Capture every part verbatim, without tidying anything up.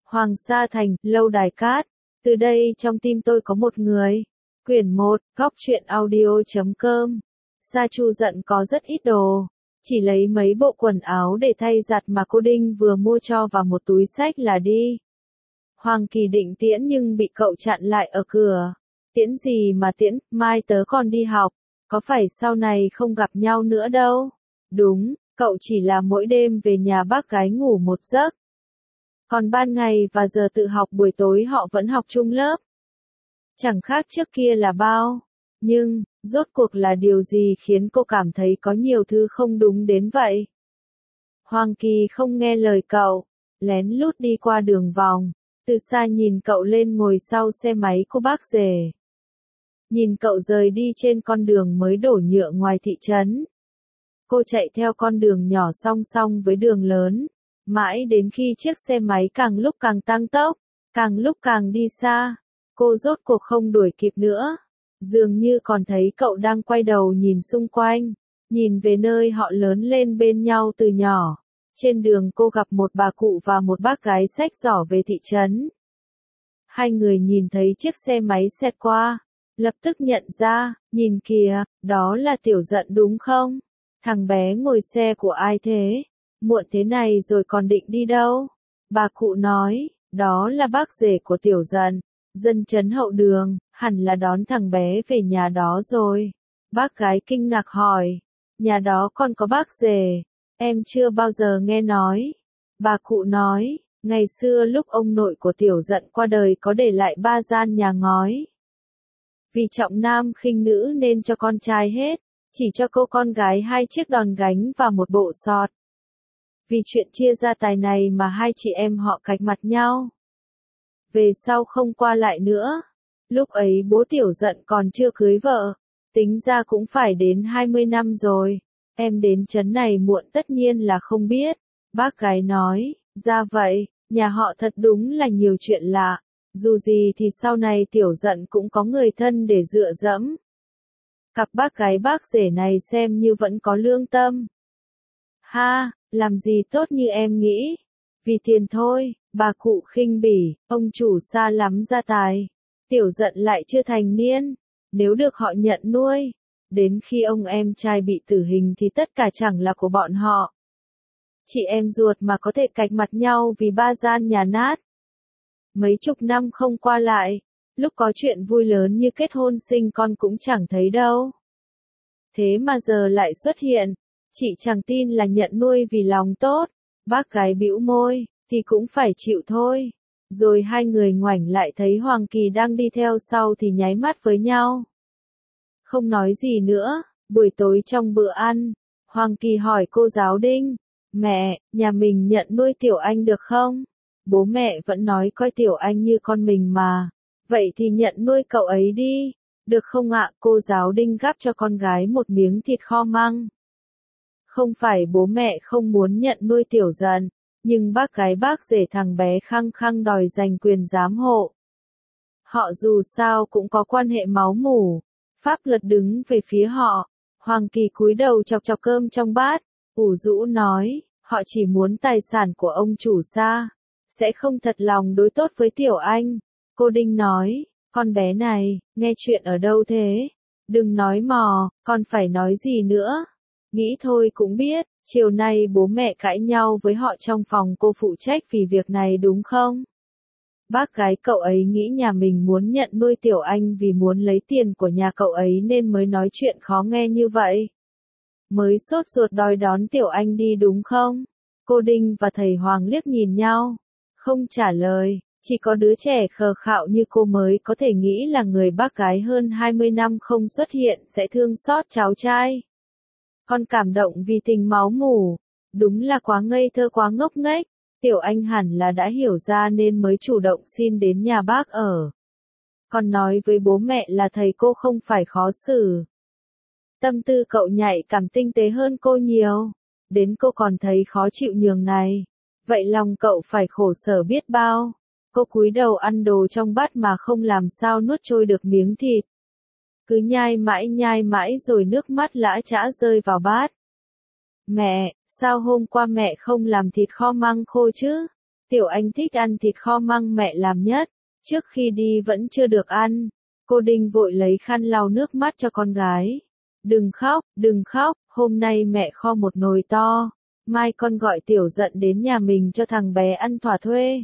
Hoàng Sa Thành, Lâu Đài Cát. Từ đây trong tim tôi có một người. Quyển một, góc truyện audio chấm com. Sa Chu giận có rất ít đồ. Chỉ lấy mấy bộ quần áo để thay giặt mà cô Đinh vừa mua cho vào một túi xách là đi. Hoàng Kỳ định tiễn nhưng bị cậu chặn lại ở cửa. Tiễn gì mà tiễn, mai tớ còn đi học. Có phải sau này không gặp nhau nữa đâu. Đúng, cậu chỉ là mỗi đêm về nhà bác gái ngủ một giấc. Còn ban ngày và giờ tự học buổi tối họ vẫn học chung lớp. Chẳng khác trước kia là bao. Nhưng, rốt cuộc là điều gì khiến cô cảm thấy có nhiều thứ không đúng đến vậy? Hoàng Kỳ không nghe lời cậu, lén lút đi qua đường vòng, từ xa nhìn cậu lên ngồi sau xe máy của bác rể. Nhìn cậu rời đi trên con đường mới đổ nhựa ngoài thị trấn. Cô chạy theo con đường nhỏ song song với đường lớn, mãi đến khi chiếc xe máy càng lúc càng tăng tốc, càng lúc càng đi xa, cô rốt cuộc không đuổi kịp nữa. Dường như còn thấy cậu đang quay đầu nhìn xung quanh, nhìn về nơi họ lớn lên bên nhau từ nhỏ. Trên đường cô gặp một bà cụ và một bác gái xách giỏ về thị trấn. Hai người nhìn thấy chiếc xe máy xẹt qua, lập tức nhận ra, nhìn kìa, đó là Tiểu Dận đúng không? Thằng bé ngồi xe của ai thế? Muộn thế này rồi còn định đi đâu? Bà cụ nói, đó là bác rể của Tiểu Dận, dân trấn hậu đường, hẳn là đón thằng bé về nhà đó rồi. Bác gái kinh ngạc hỏi, nhà đó còn có bác rể, em chưa bao giờ nghe nói. Bà cụ nói, ngày xưa lúc ông nội của Tiểu Dận qua đời có để lại ba gian nhà ngói. Vì trọng nam khinh nữ nên cho con trai hết, chỉ cho cô con gái hai chiếc đòn gánh và một bộ sọt. Vì chuyện chia gia tài này mà hai chị em họ cạch mặt nhau. Về sau không qua lại nữa. Lúc ấy bố Tiểu Dận còn chưa cưới vợ, tính ra cũng phải đến hai mươi năm rồi. Em đến trấn này muộn tất nhiên là không biết. Bác gái nói, ra vậy, nhà họ thật đúng là nhiều chuyện lạ. Dù gì thì sau này Tiểu Dận cũng có người thân để dựa dẫm. Cặp bác gái bác rể này xem như vẫn có lương tâm. Ha, làm gì tốt như em nghĩ. Vì tiền thôi, bà cụ khinh bỉ, ông chủ xa lắm gia tài. Tiểu Dận lại chưa thành niên, nếu được họ nhận nuôi. Đến khi ông em trai bị tử hình thì tất cả chẳng là của bọn họ. Chị em ruột mà có thể cạch mặt nhau vì ba gian nhà nát. Mấy chục năm không qua lại, lúc có chuyện vui lớn như kết hôn sinh con cũng chẳng thấy đâu. Thế mà giờ lại xuất hiện, chị chẳng tin là nhận nuôi vì lòng tốt. Bác gái bĩu môi, thì cũng phải chịu thôi. Rồi hai người ngoảnh lại thấy Hoàng Kỳ đang đi theo sau thì nháy mắt với nhau. Không nói gì nữa, buổi tối trong bữa ăn, Hoàng Kỳ hỏi cô giáo Đinh, mẹ, nhà mình nhận nuôi Tiểu Anh được không? Bố mẹ vẫn nói coi Tiểu Anh như con mình mà. Vậy thì nhận nuôi cậu ấy đi. Được không ạ? Cô giáo Đinh gắp cho con gái một miếng thịt kho măng. Không phải bố mẹ không muốn nhận nuôi Tiểu Dận, nhưng bác gái bác rể thằng bé khăng khăng đòi giành quyền giám hộ. Họ dù sao cũng có quan hệ máu mủ. Pháp luật đứng về phía họ. Hoàng Kỳ cúi đầu chọc chọc cơm trong bát, ủ rũ nói, họ chỉ muốn tài sản của ông chủ Sa, sẽ không thật lòng đối tốt với Tiểu Anh. Cô Đinh nói, con bé này, nghe chuyện ở đâu thế? Đừng nói mò, con phải nói gì nữa? Nghĩ thôi cũng biết, chiều nay bố mẹ cãi nhau với họ trong phòng cô phụ trách vì việc này đúng không? Bác gái cậu ấy nghĩ nhà mình muốn nhận nuôi Tiểu Anh vì muốn lấy tiền của nhà cậu ấy nên mới nói chuyện khó nghe như vậy. Mới sốt ruột đòi đón Tiểu Anh đi đúng không? Cô Đinh và thầy Hoàng liếc nhìn nhau, không trả lời, chỉ có đứa trẻ khờ khạo như cô mới có thể nghĩ là người bác gái hơn hai mươi năm không xuất hiện sẽ thương xót cháu trai. Con cảm động vì tình máu mủ, đúng là quá ngây thơ quá ngốc nghếch. Tiểu Anh hẳn là đã hiểu ra nên mới chủ động xin đến nhà bác ở. Còn nói với bố mẹ là thầy cô không phải khó xử. Tâm tư cậu nhạy cảm tinh tế hơn cô nhiều. Đến cô còn thấy khó chịu nhường này. Vậy lòng cậu phải khổ sở biết bao. Cô cúi đầu ăn đồ trong bát mà không làm sao nuốt trôi được miếng thịt. Cứ nhai mãi nhai mãi rồi nước mắt lã chã rơi vào bát. Mẹ, sao hôm qua mẹ không làm thịt kho măng khô chứ? Tiểu Anh thích ăn thịt kho măng mẹ làm nhất, trước khi đi vẫn chưa được ăn. Cô Đinh vội lấy khăn lau nước mắt cho con gái. Đừng khóc, đừng khóc, hôm nay mẹ kho một nồi to. Mai con gọi Tiểu Dận đến nhà mình cho thằng bé ăn thỏa thuê.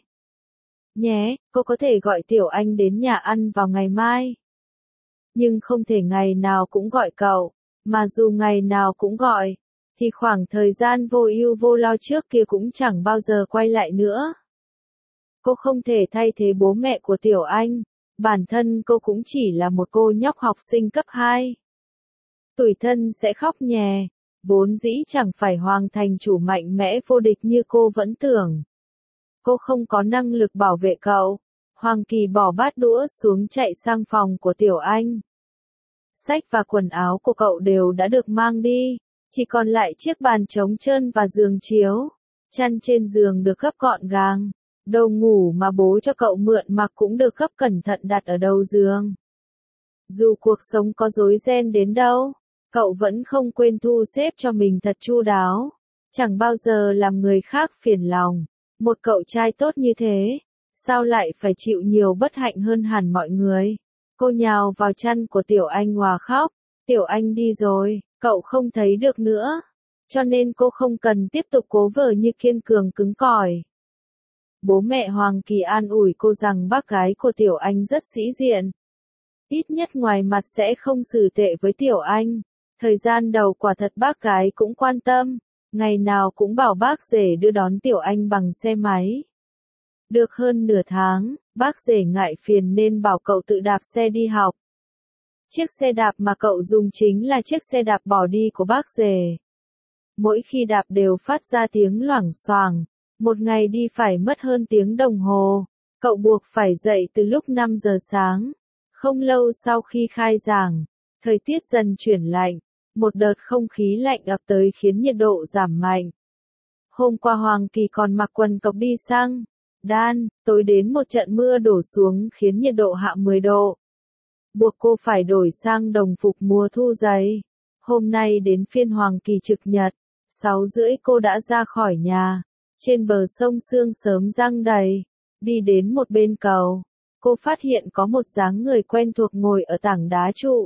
Nhé, cô có thể gọi Tiểu Anh đến nhà ăn vào ngày mai. Nhưng không thể ngày nào cũng gọi cậu, mà dù ngày nào cũng gọi, thì khoảng thời gian vô ưu vô lo trước kia cũng chẳng bao giờ quay lại nữa. Cô không thể thay thế bố mẹ của Tiểu Anh, bản thân cô cũng chỉ là một cô nhóc học sinh cấp hai. Tủi thân sẽ khóc nhè, vốn dĩ chẳng phải hoàng thành chủ mạnh mẽ vô địch như cô vẫn tưởng. Cô không có năng lực bảo vệ cậu. Hoàng Kỳ bỏ bát đũa xuống chạy sang phòng của Tiểu Anh. Sách và quần áo của cậu đều đã được mang đi, chỉ còn lại chiếc bàn trống trơn và giường chiếu. Chăn trên giường được gấp gọn gàng, đồ ngủ mà bố cho cậu mượn mặc cũng được gấp cẩn thận đặt ở đầu giường. Dù cuộc sống có rối ren đến đâu, cậu vẫn không quên thu xếp cho mình thật chu đáo, chẳng bao giờ làm người khác phiền lòng. Một cậu trai tốt như thế, sao lại phải chịu nhiều bất hạnh hơn hẳn mọi người? Cô nhào vào chăn của Tiểu Anh òa khóc. Tiểu Anh đi rồi, cậu không thấy được nữa. Cho nên cô không cần tiếp tục cố vờ như kiên cường cứng cỏi. Bố mẹ Hoàng Kỳ an ủi cô rằng bác gái của Tiểu Anh rất sĩ diện. Ít nhất ngoài mặt sẽ không xử tệ với Tiểu Anh. Thời gian đầu quả thật bác gái cũng quan tâm. Ngày nào cũng bảo bác rể đưa đón Tiểu Anh bằng xe máy. Được hơn nửa tháng, bác rể ngại phiền nên bảo cậu tự đạp xe đi học. Chiếc xe đạp mà cậu dùng chính là chiếc xe đạp bỏ đi của bác rể. Mỗi khi đạp đều phát ra tiếng loảng xoảng. Một ngày đi phải mất hơn tiếng đồng hồ. Cậu buộc phải dậy từ lúc năm giờ sáng. Không lâu sau khi khai giảng, thời tiết dần chuyển lạnh. Một đợt không khí lạnh ập tới khiến nhiệt độ giảm mạnh. Hôm qua Hoàng Kỳ còn mặc quần cộc đi sang Đan, tối đến một trận mưa đổ xuống khiến nhiệt độ hạ mười độ. Buộc cô phải đổi sang đồng phục mùa thu dày. Hôm nay đến phiên Hoàng Kỳ trực nhật, sáu rưỡi cô đã ra khỏi nhà. Trên bờ sông sương sớm giăng đầy, đi đến một bên cầu, cô phát hiện có một dáng người quen thuộc ngồi ở tảng đá trụ.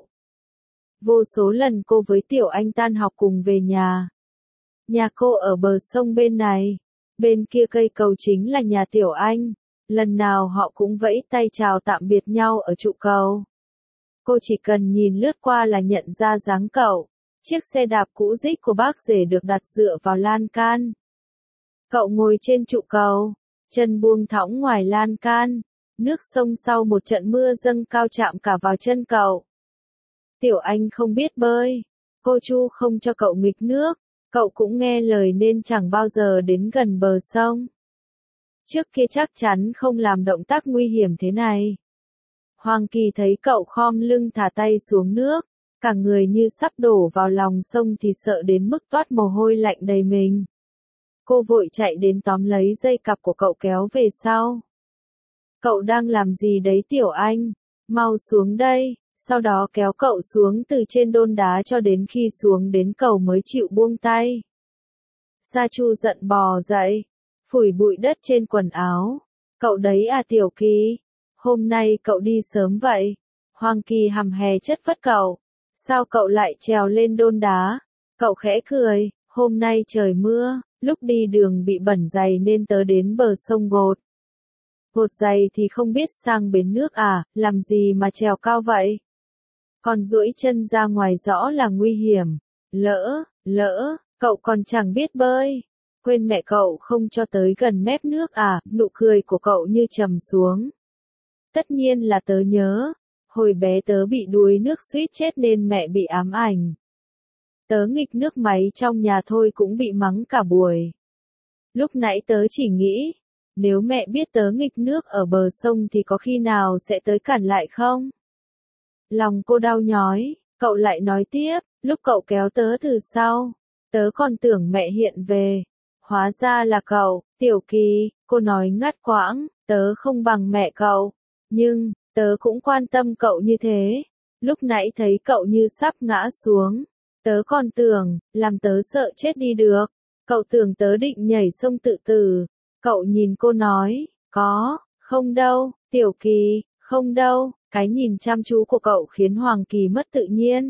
Vô số lần cô với Tiểu Anh tan học cùng về nhà. Nhà cô ở bờ sông bên này, bên kia cây cầu chính là nhà Tiểu Anh. Lần nào họ cũng vẫy tay chào tạm biệt nhau ở trụ cầu. Cô chỉ cần nhìn lướt qua là nhận ra dáng cậu. Chiếc xe đạp cũ rích của bác rể được đặt dựa vào lan can. Cậu ngồi trên trụ cầu, chân buông thõng ngoài lan can. Nước sông sau một trận mưa dâng cao chạm cả vào chân cậu. Tiểu Anh không biết bơi, cô Chu không cho cậu nghịch nước, cậu cũng nghe lời nên chẳng bao giờ đến gần bờ sông. Trước kia chắc chắn không làm động tác nguy hiểm thế này. Hoàng Kỳ thấy cậu khom lưng thả tay xuống nước, cả người như sắp đổ vào lòng sông thì sợ đến mức toát mồ hôi lạnh đầy mình. Cô vội chạy đến tóm lấy dây cặp của cậu kéo về sau. Cậu đang làm gì đấy Tiểu Anh? Mau xuống đây. Sau đó kéo cậu xuống từ trên đôn đá cho đến khi xuống đến cầu mới chịu buông tay. Sa Chu giận bò dậy, phủi bụi đất trên quần áo. Cậu đấy à Tiểu Kỳ, hôm nay cậu đi sớm vậy. Hoàng Kỳ hằm hè chất vấn cậu. Sao cậu lại trèo lên đôn đá? Cậu khẽ cười, hôm nay trời mưa, lúc đi đường bị bẩn giày nên tớ đến bờ sông gột. Gột giày thì không biết sang bến nước à, làm gì mà trèo cao vậy? Còn duỗi chân ra ngoài rõ là nguy hiểm. Lỡ, lỡ, cậu còn chẳng biết bơi. Quên mẹ cậu không cho tới gần mép nước à, nụ cười của cậu như trầm xuống. Tất nhiên là tớ nhớ. Hồi bé tớ bị đuối nước suýt chết nên mẹ bị ám ảnh. Tớ nghịch nước máy trong nhà thôi cũng bị mắng cả buổi. Lúc nãy tớ chỉ nghĩ, nếu mẹ biết tớ nghịch nước ở bờ sông thì có khi nào sẽ tới cản lại không? Lòng cô đau nhói, cậu lại nói tiếp, lúc cậu kéo tớ từ sau, tớ còn tưởng mẹ hiện về. Hóa ra là cậu, Tiểu Kỳ, cô nói ngắt quãng, tớ không bằng mẹ cậu, nhưng, tớ cũng quan tâm cậu như thế. Lúc nãy thấy cậu như sắp ngã xuống, tớ còn tưởng, làm tớ sợ chết đi được. Cậu tưởng tớ định nhảy sông tự tử. Cậu nhìn cô nói, có, không đâu, Tiểu Kỳ, không đâu, cái nhìn chăm chú của cậu khiến Hoàng Kỳ mất tự nhiên.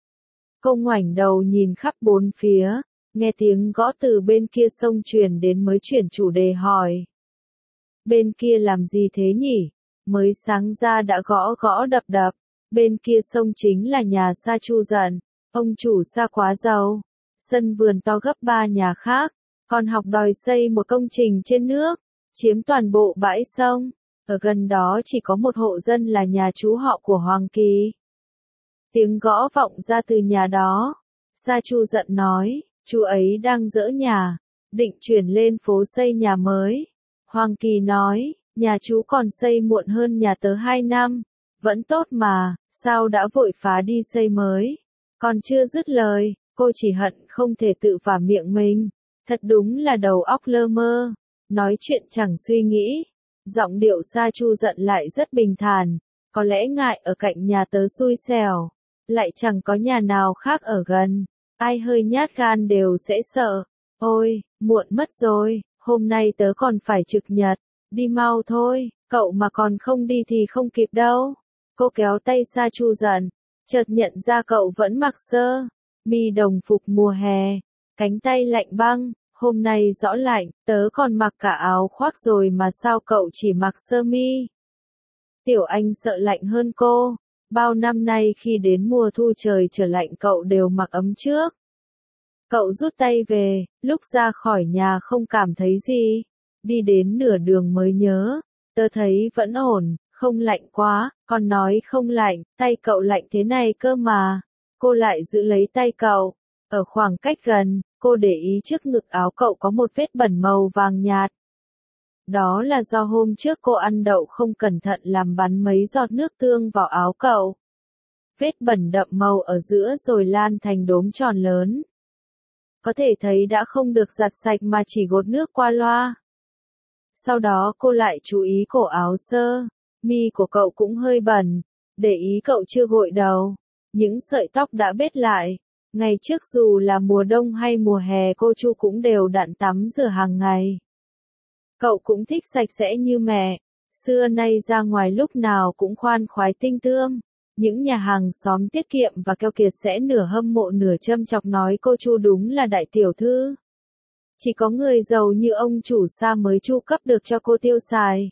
Cô ngoảnh đầu nhìn khắp bốn phía, nghe tiếng gõ từ bên kia sông truyền đến mới chuyển chủ đề hỏi. Bên kia làm gì thế nhỉ? Mới sáng ra đã gõ gõ đập đập, bên kia sông chính là nhà Sa Chu Dận, ông chủ Sa quá giàu, sân vườn to gấp ba nhà khác, còn học đòi xây một công trình trên nước, chiếm toàn bộ bãi sông, ở gần đó chỉ có một hộ dân là nhà chú họ của Hoàng Kỳ. Tiếng gõ vọng ra từ nhà đó, Sa Chu Dận nói, chú ấy đang dỡ nhà, định chuyển lên phố xây nhà mới. Hoàng Kỳ nói, nhà chú còn xây muộn hơn nhà tớ hai năm, vẫn tốt mà, sao đã vội phá đi xây mới. Còn chưa dứt lời, cô chỉ hận không thể tự vả miệng mình, thật đúng là đầu óc lơ mơ, nói chuyện chẳng suy nghĩ. Giọng điệu Sa Chu Dận lại rất bình thản, có lẽ ngại ở cạnh nhà tớ xui xẻo, lại chẳng có nhà nào khác ở gần, ai hơi nhát gan đều sẽ sợ. Ôi, muộn mất rồi, hôm nay tớ còn phải trực nhật, đi mau thôi, cậu mà còn không đi thì không kịp đâu. Cô kéo tay Sa Chu Dận, chợt nhận ra cậu vẫn mặc sơ mi đồng phục mùa hè, cánh tay lạnh băng, hôm nay rõ lạnh, tớ còn mặc cả áo khoác rồi mà sao cậu chỉ mặc sơ mi. Tiểu Anh sợ lạnh hơn cô, bao năm nay khi đến mùa thu trời trở lạnh cậu đều mặc ấm trước. Cậu rút tay về, lúc ra khỏi nhà không cảm thấy gì, đi đến nửa đường mới nhớ, tớ thấy vẫn ổn, không lạnh quá, còn nói không lạnh, tay cậu lạnh thế này cơ mà. Cô lại giữ lấy tay cậu, ở khoảng cách gần, cô để ý trước ngực áo cậu có một vết bẩn màu vàng nhạt. Đó là do hôm trước cô ăn đậu không cẩn thận làm bắn mấy giọt nước tương vào áo cậu. Vết bẩn đậm màu ở giữa rồi lan thành đốm tròn lớn. Có thể thấy đã không được giặt sạch mà chỉ gột nước qua loa. Sau đó cô lại chú ý cổ áo sơ mi của cậu cũng hơi bẩn, để ý cậu chưa gội đầu, những sợi tóc đã bết lại. Ngày trước dù là mùa đông hay mùa hè cô Chu cũng đều đặn tắm rửa hàng ngày. Cậu cũng thích sạch sẽ như mẹ, xưa nay ra ngoài lúc nào cũng khoan khoái tinh tươm. Những nhà hàng xóm tiết kiệm và keo kiệt sẽ nửa hâm mộ nửa châm chọc nói cô Chu đúng là đại tiểu thư. Chỉ có người giàu như ông chủ Sa mới chu cấp được cho cô tiêu xài.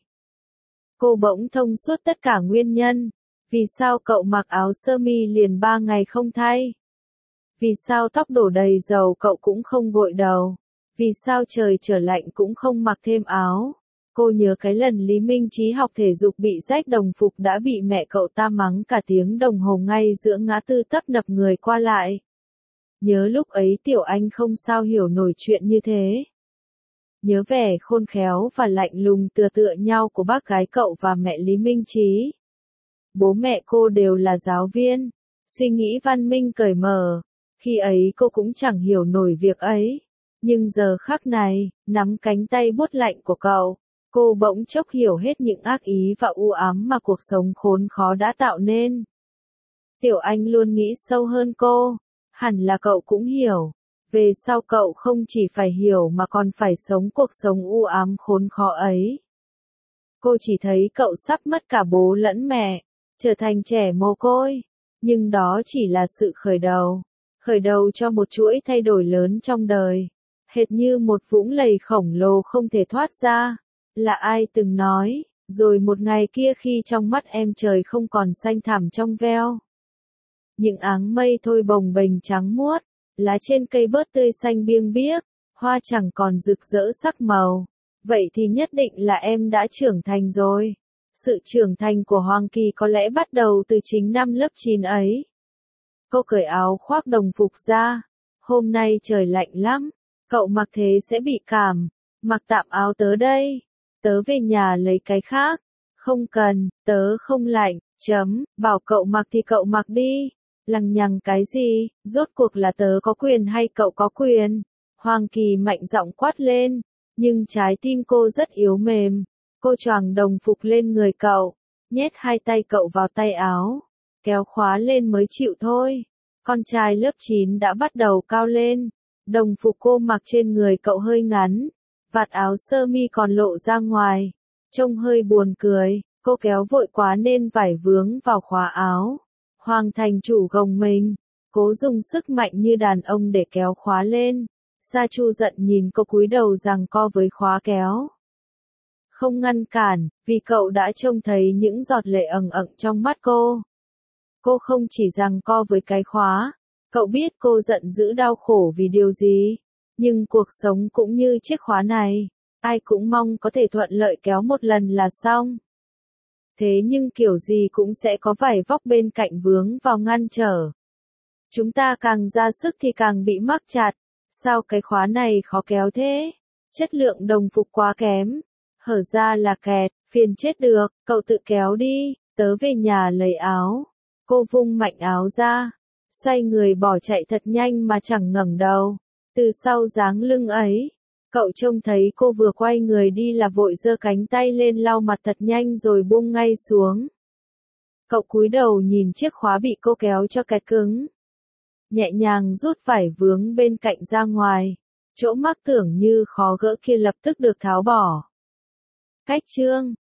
Cô bỗng thông suốt tất cả nguyên nhân. Vì sao cậu mặc áo sơ mi liền ba ngày không thay? Vì sao tóc đổ đầy dầu cậu cũng không gội đầu? Vì sao trời trở lạnh cũng không mặc thêm áo? Cô nhớ cái lần Lý Minh Chí học thể dục bị rách đồng phục đã bị mẹ cậu ta mắng cả tiếng đồng hồ ngay giữa ngã tư tấp nập người qua lại. Nhớ lúc ấy Tiểu Anh không sao hiểu nổi chuyện như thế. Nhớ vẻ khôn khéo và lạnh lùng tựa tựa nhau của bác gái cậu và mẹ Lý Minh Chí. Bố mẹ cô đều là giáo viên, suy nghĩ văn minh cởi mở, khi ấy cô cũng chẳng hiểu nổi việc ấy. Nhưng giờ khắc này, nắm cánh tay buốt lạnh của cậu, cô bỗng chốc hiểu hết những ác ý và u ám mà cuộc sống khốn khó đã tạo nên. Tiểu Anh luôn nghĩ sâu hơn cô, hẳn là cậu cũng hiểu. Về sau cậu không chỉ phải hiểu mà còn phải sống cuộc sống u ám khốn khó ấy. Cô chỉ thấy cậu sắp mất cả bố lẫn mẹ, trở thành trẻ mồ côi. Nhưng đó chỉ là sự khởi đầu. Khởi đầu cho một chuỗi thay đổi lớn trong đời. Hệt như một vũng lầy khổng lồ không thể thoát ra. Là ai từng nói, rồi một ngày kia khi trong mắt em trời không còn xanh thẳm trong veo. Những áng mây thôi bồng bềnh trắng muốt, lá trên cây bớt tươi xanh biêng biếc, hoa chẳng còn rực rỡ sắc màu. Vậy thì nhất định là em đã trưởng thành rồi. Sự trưởng thành của Hoàng Kỳ có lẽ bắt đầu từ chính năm lớp chín ấy. Cô cởi áo khoác đồng phục ra. Hôm nay trời lạnh lắm, cậu mặc thế sẽ bị cảm. Mặc tạm áo tớ đây. Tớ về nhà lấy cái khác. Không cần, tớ không lạnh, chấm, bảo cậu mặc thì cậu mặc đi. Lằng nhằng cái gì, rốt cuộc là tớ có quyền hay cậu có quyền? Hoàng Kỳ mạnh giọng quát lên, nhưng trái tim cô rất yếu mềm. Cô choàng đồng phục lên người cậu, nhét hai tay cậu vào tay áo, kéo khóa lên mới chịu thôi. Con trai lớp chín đã bắt đầu cao lên, đồng phục cô mặc trên người cậu hơi ngắn, vạt áo sơ mi còn lộ ra ngoài, trông hơi buồn cười, cô kéo vội quá nên vải vướng vào khóa áo. Hoàng thành chủ gồng mình, cố dùng sức mạnh như đàn ông để kéo khóa lên. Sa Chu giận nhìn cô cúi đầu giằng co với khóa kéo. Không ngăn cản, vì cậu đã trông thấy những giọt lệ ẩn ẩn trong mắt cô. Cô không chỉ giằng co với cái khóa, cậu biết cô giận dữ đau khổ vì điều gì, nhưng cuộc sống cũng như chiếc khóa này, ai cũng mong có thể thuận lợi kéo một lần là xong. Thế nhưng kiểu gì cũng sẽ có vải vóc bên cạnh vướng vào ngăn trở. Chúng ta càng ra sức thì càng bị mắc chặt, sao cái khóa này khó kéo thế? Chất lượng đồng phục quá kém, hở ra là kẹt, phiền chết được, cậu tự kéo đi, tớ về nhà lấy áo. Cô vung mạnh áo ra, xoay người bỏ chạy thật nhanh mà chẳng ngẩng đầu. Từ sau dáng lưng ấy, cậu trông thấy cô vừa quay người đi là vội giơ cánh tay lên lau mặt thật nhanh rồi buông ngay xuống. Cậu cúi đầu nhìn chiếc khóa bị cô kéo cho kẹt cứng. Nhẹ nhàng rút vải vướng bên cạnh ra ngoài, chỗ mắc tưởng như khó gỡ kia lập tức được tháo bỏ. Cách chương